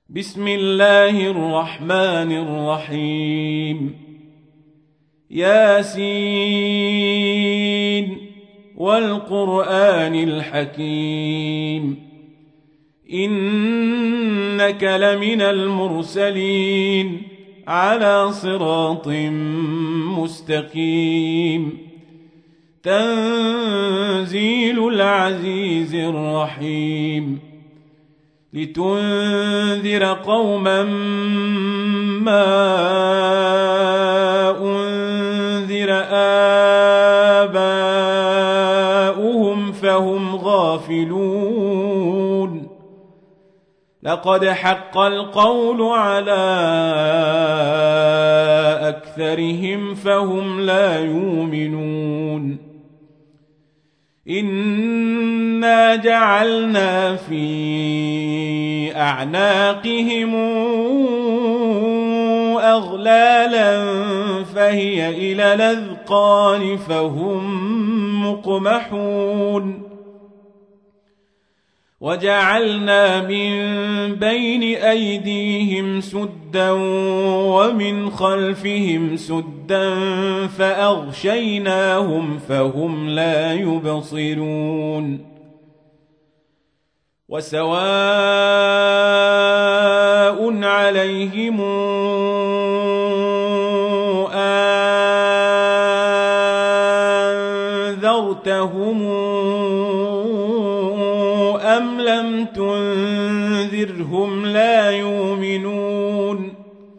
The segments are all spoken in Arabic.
بسم الله الرحمن الرحيم ياسين والقرآن الحكيم إنك لمن المرسلين على صراط مستقيم تنزيل العزيز الرحيم لتنذر قوما ما أنذر آباؤهم فهم غافلون لقد حق القول على أكثرهم فهم لا يؤمنون إنا جعلنا في أعناقهم أغلالا فهي إلى الأذقان فهم مقمحون وجعلنا من بين أيديهم سدا ومن خلفهم سدا فأغشيناهم فهم لا يبصرون وسواء عليهم أنذرتهم أم لم تنذرهم لا يؤمنون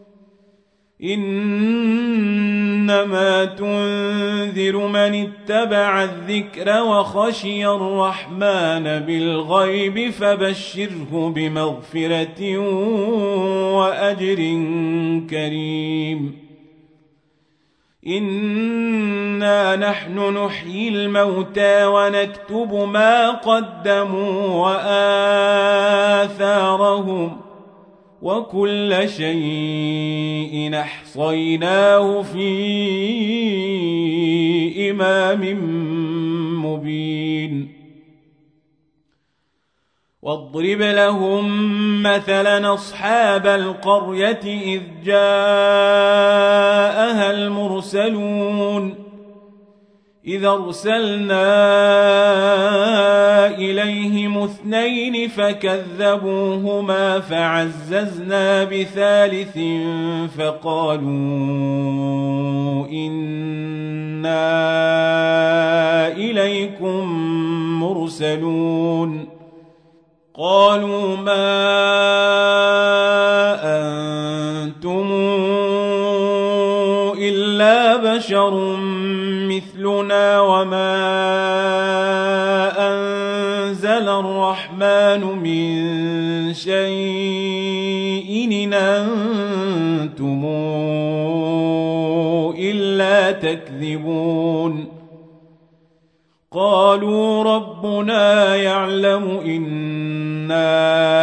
إنما تنذر من اتبع الذكر وخشي الرحمن بالغيب فبشره بمغفرة وأجر كريم إنا نحن نحيي الموتى ونكتب ما قدموا وآثارهم وكل شيء أحصيناه في إمام مبين واضرب لهم مثلا أصحاب القرية إذ جاءها المرسلون إذ أرسلنا إليهم اثنين فكذبوهما فعززنا بثالث فقالوا إنا إليكم مرسلون قالوا ما أنتم إلا بشر مثلنا وما أنزل الرحمن من شيء إن أنتم إلا تكذبون قالوا ربنا يعلم إنا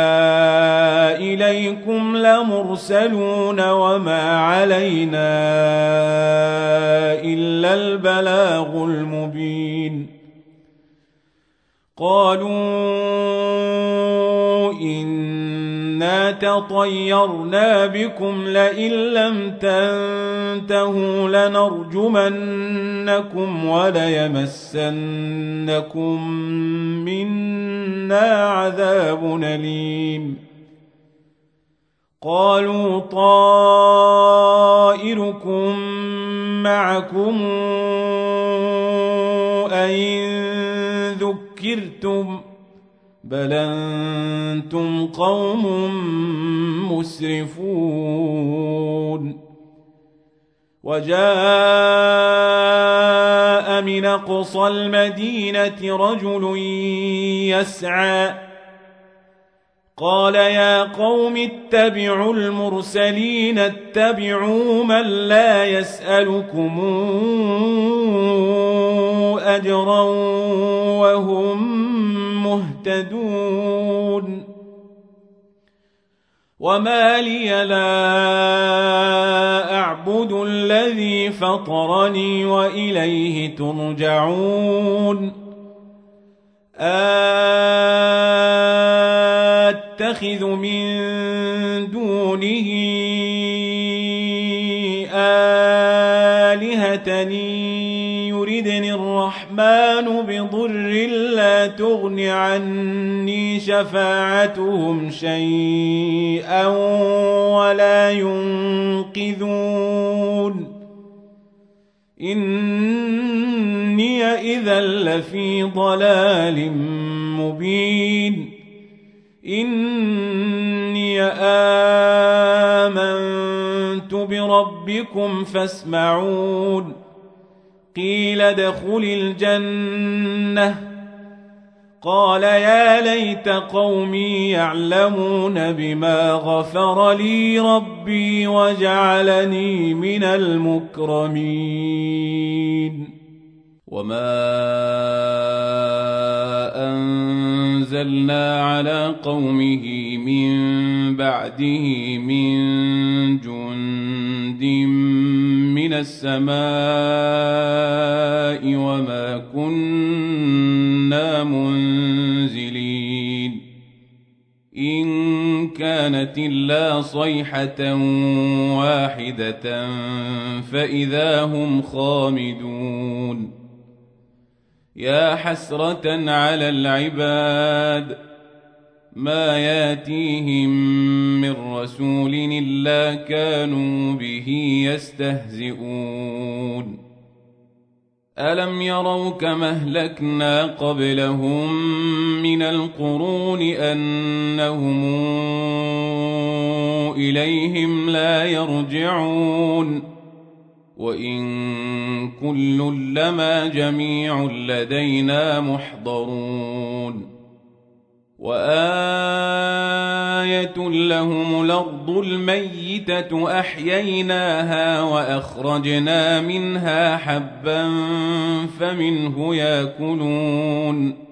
إليكم لمرسلون وما علينا إلا البلاغ المبين قالوا إنا تطيرنا بكم لئن لم تنتهوا لنرجمنكم وليمسنكم منا عذاب أليم قالوا طائركم معكم أئن ذكرتم بل أنتم قوم مسرفون وجاء من أقصى المدينة رجل يسعى قال يا قوم اتبعوا المرسلين اتبعوا من لا يسألكم أجرا وهم مهتدون وما لي لا أعبد الذي فطرني وإليه ترجعون أتخذ من دونه آلهة يردني الرحمن بضر لا تغن عني شفاعتهم شيئا ولا ينقذون إني إذا لفي ضلال مبين إني آمنت بربكم فاسمعون قيل ادخل الجنة قال يا ليت قومي يعلمون بما غفر لي ربي وجعلني من المكرمين وما أنزلنا على قومه من بعده من جند من السماء وما كنا منزلين إن كانت إلا صيحة واحدة فإذا هم خامدون يا حسرة على العباد ما ياتيهم من رسول إلا كانوا به يستهزئون ألم يروا كما أهلكنا قبلهم من القرون أنهم إليهم لا يرجعون وإن كل لما جميع لدينا محضرون وآية لهم الأرض الميتة أحييناها وأخرجنا منها حبا فمنه يأكلون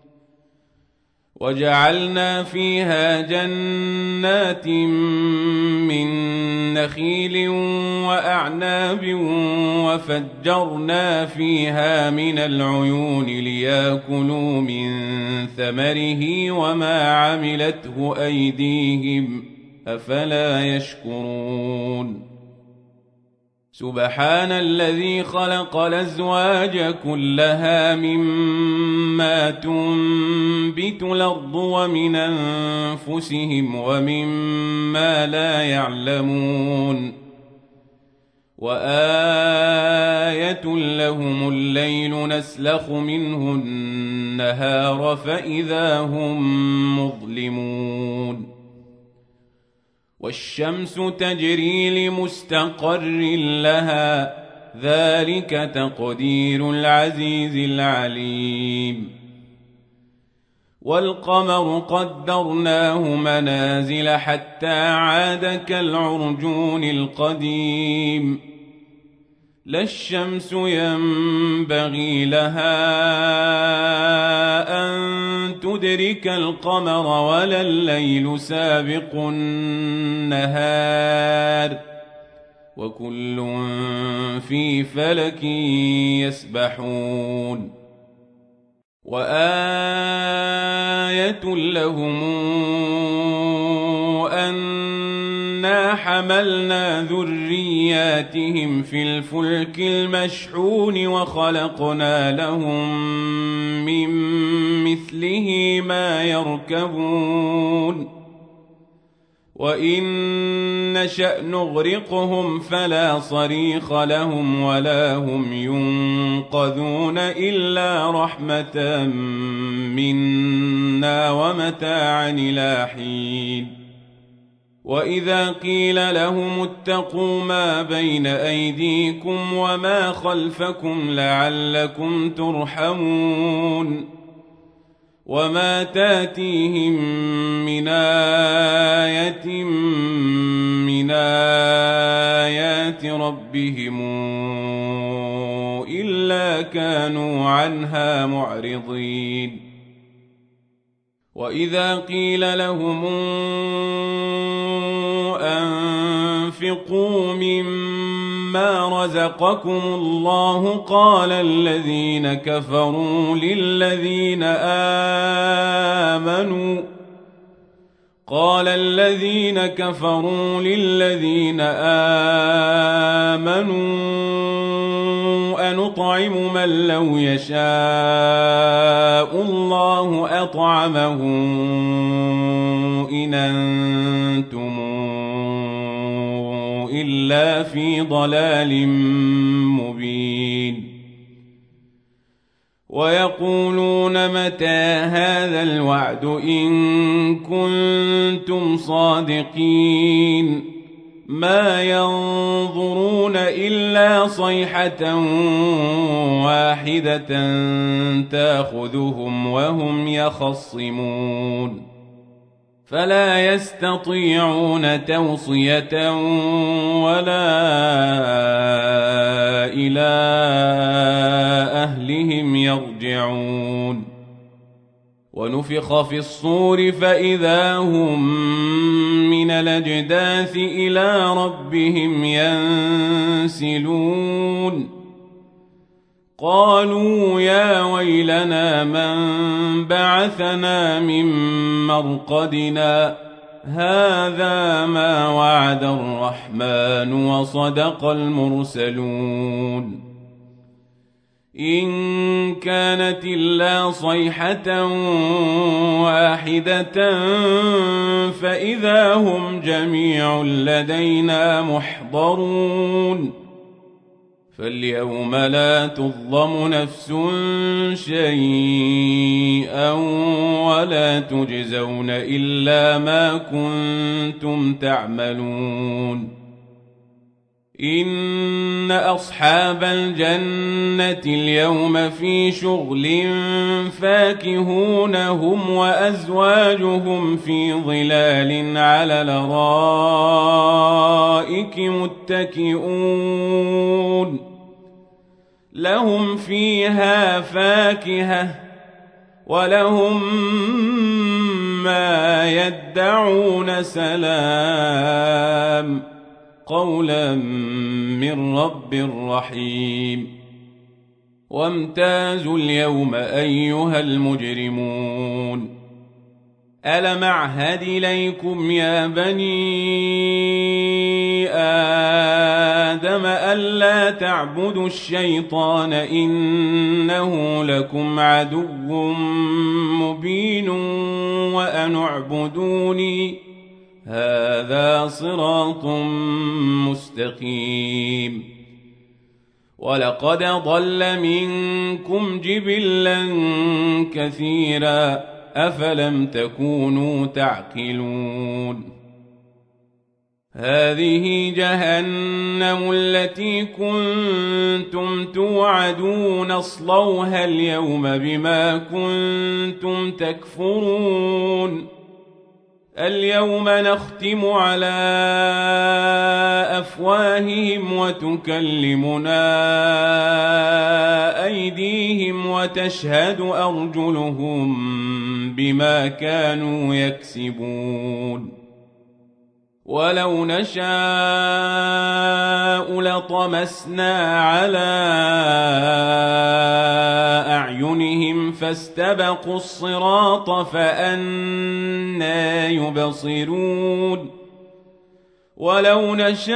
وجعلنا فيها جنات من نخيل وأعناب وفجرنا فيها من العيون ليأكلوا من ثمره وما عملته أيديهم أفلا يشكرون سبحان الذي خلق الأزواج كلها مما تنبت الأرض ومن أنفسهم ومما لا يعلمون وآية لهم الليل نسلخ منه النهار فإذا هم مظلمون والشمس تجري لمستقر لها ذلك تقدير العزيز العليم والقمر قدرناه منازل حتى عاد كالعرجون القديم لا الشمس ينبغي لها أن تدرك القمر ولا الليل سابق النهار وكل في فلك يسبحون وآية لهم أنا حملنا ذرياتهم في الفلك المشحون وخلقنا لهم من مثله ما يركبون وإن نشأ نغرقهم فلا صريخ لهم ولا هم ينقذون إلا رحمة منا ومتاعا إلى حين وإذا قيل لهم اتقوا ما بين أيديكم وما خلفكم لعلكم ترحمون وما تاتيهم من آية من آيات ربهم إلا كانوا عنها معرضين وإذا قيل لهم أنفقوا مما رزقكم الله قال الذين كفروا للذين آمنوا أنطعم من لو يشاء الله أطعمه إن أنتم إلا في ضلال مبين ويقولون متى هذا الوعد إن كنتم صادقين ما ينظرون إلا صيحة واحدة تأخذهم وهم يخصمون فلا يستطيعون توصية ولا إلى أهلهم يرجعون ونفخ في الصور فإذا هم من الأجداث إلى ربهم ينسلون قالوا يا ويلنا من بعثنا من مرقدنا هذا ما وعد الرحمن وصدق المرسلون إن كانت إلا صيحة واحدة فإذا هم جميع لدينا محضرون فاليوم لا تظلم نفس شيئا ولا تجزون إلا ما كنتم تعملون إن أصحاب الجنة اليوم في شغل فاكهون هم وأزواجهم في ظلال على الأرائك متكئون لهم فيها فاكهة ولهم ما يدعون سلام قولا من رب رحيم وامتازوا اليوم أيها المجرمون ألم أعهد إليكم يا بني آدم ألا تعبدوا الشيطان إنه لكم عدو مبين وأن اعبدوني هذا صراط مستقيم ولقد ضل منكم جبلا كثيرا أفلم تكونوا تعقلون هذه جهنم التي كنتم توعدون اصلوها اليوم بما كنتم تكفرون اليوم نختم على أفواههم وتكلمنا أيديهم وتشهد أرجلهم بما كانوا يكسبون ولو نشاء لطمسنا على أعينهم فاستبقوا الصراط فأنى يبصرون ولو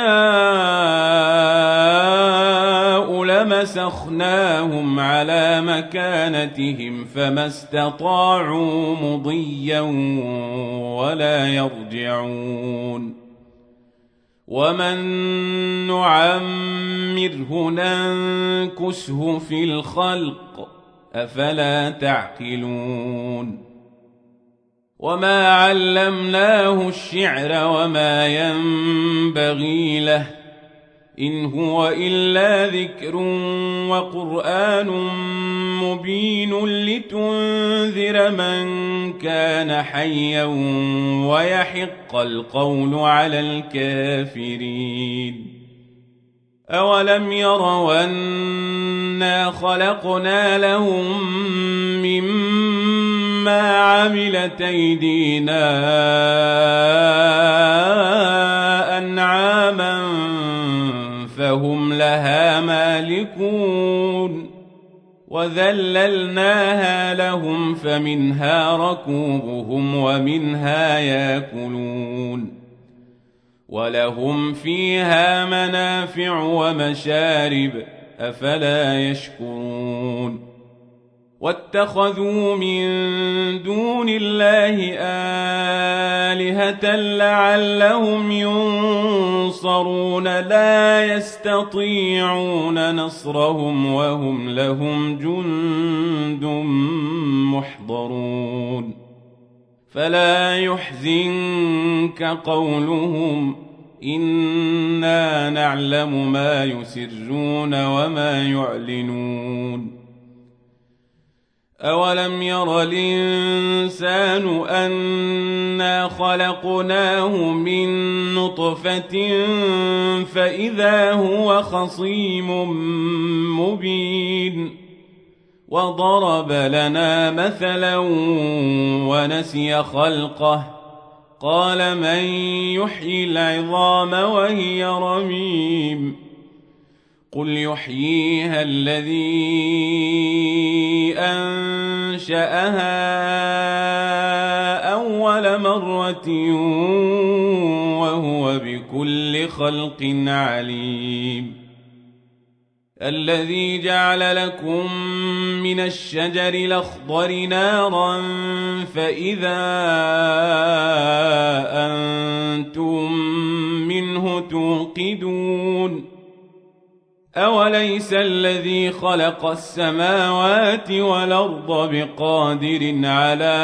نشاء لمسخناهم على مكانتهم فما استطاعوا مضيا ولا يرجعون ومن نعمره ننكسه في الخلق أفلا تعقلون وما علمناه الشعر وما ينبغي له إن هو إلا ذكر وقرآن مبين لتنذر من كان حيا ويحق القول على الكافرين أولم يروا أنا خلقنا لهم مما عملت أيدينا أنعاما فهم لها مالكون وذللناها لهم فمنها ركوبهم ومنها ياكلون ولهم فيها منافع ومشارب أفلا يشكرون واتخذوا من دون الله آلهة لعلهم ينصرون لا يستطيعون نصرهم وهم لهم جند محضرون فلا يحزنك قولهم إنا نعلم ما يسرون وما يعلنون أولم ير الإنسان أنا خلقناه من نطفة فإذا هو خصيم مبين وضرب لنا مثلا ونسي خلقه قال من يحيي العظام وهي رميم قل يحييها الذي أنشأها أول مرة وهو بكل خلق عليم الذي جعل لكم من الشجر الأخضر نارا فإذا أنتم منه توقدون أوليس الذي خلق السماوات والأرض بقادر على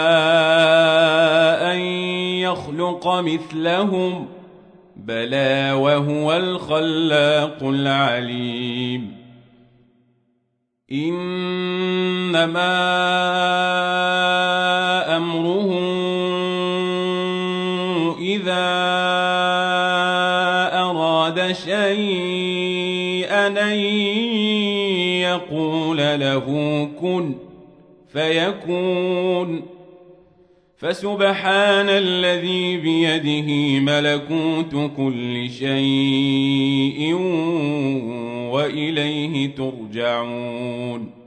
أن يخلق مثلهم بلى وهو الخلاق العليم إنما أمره إذا أراد شيئا أن يقول له كن فيكون فسبحان الذي بيده ملكوت كل شيء وإليه ترجعون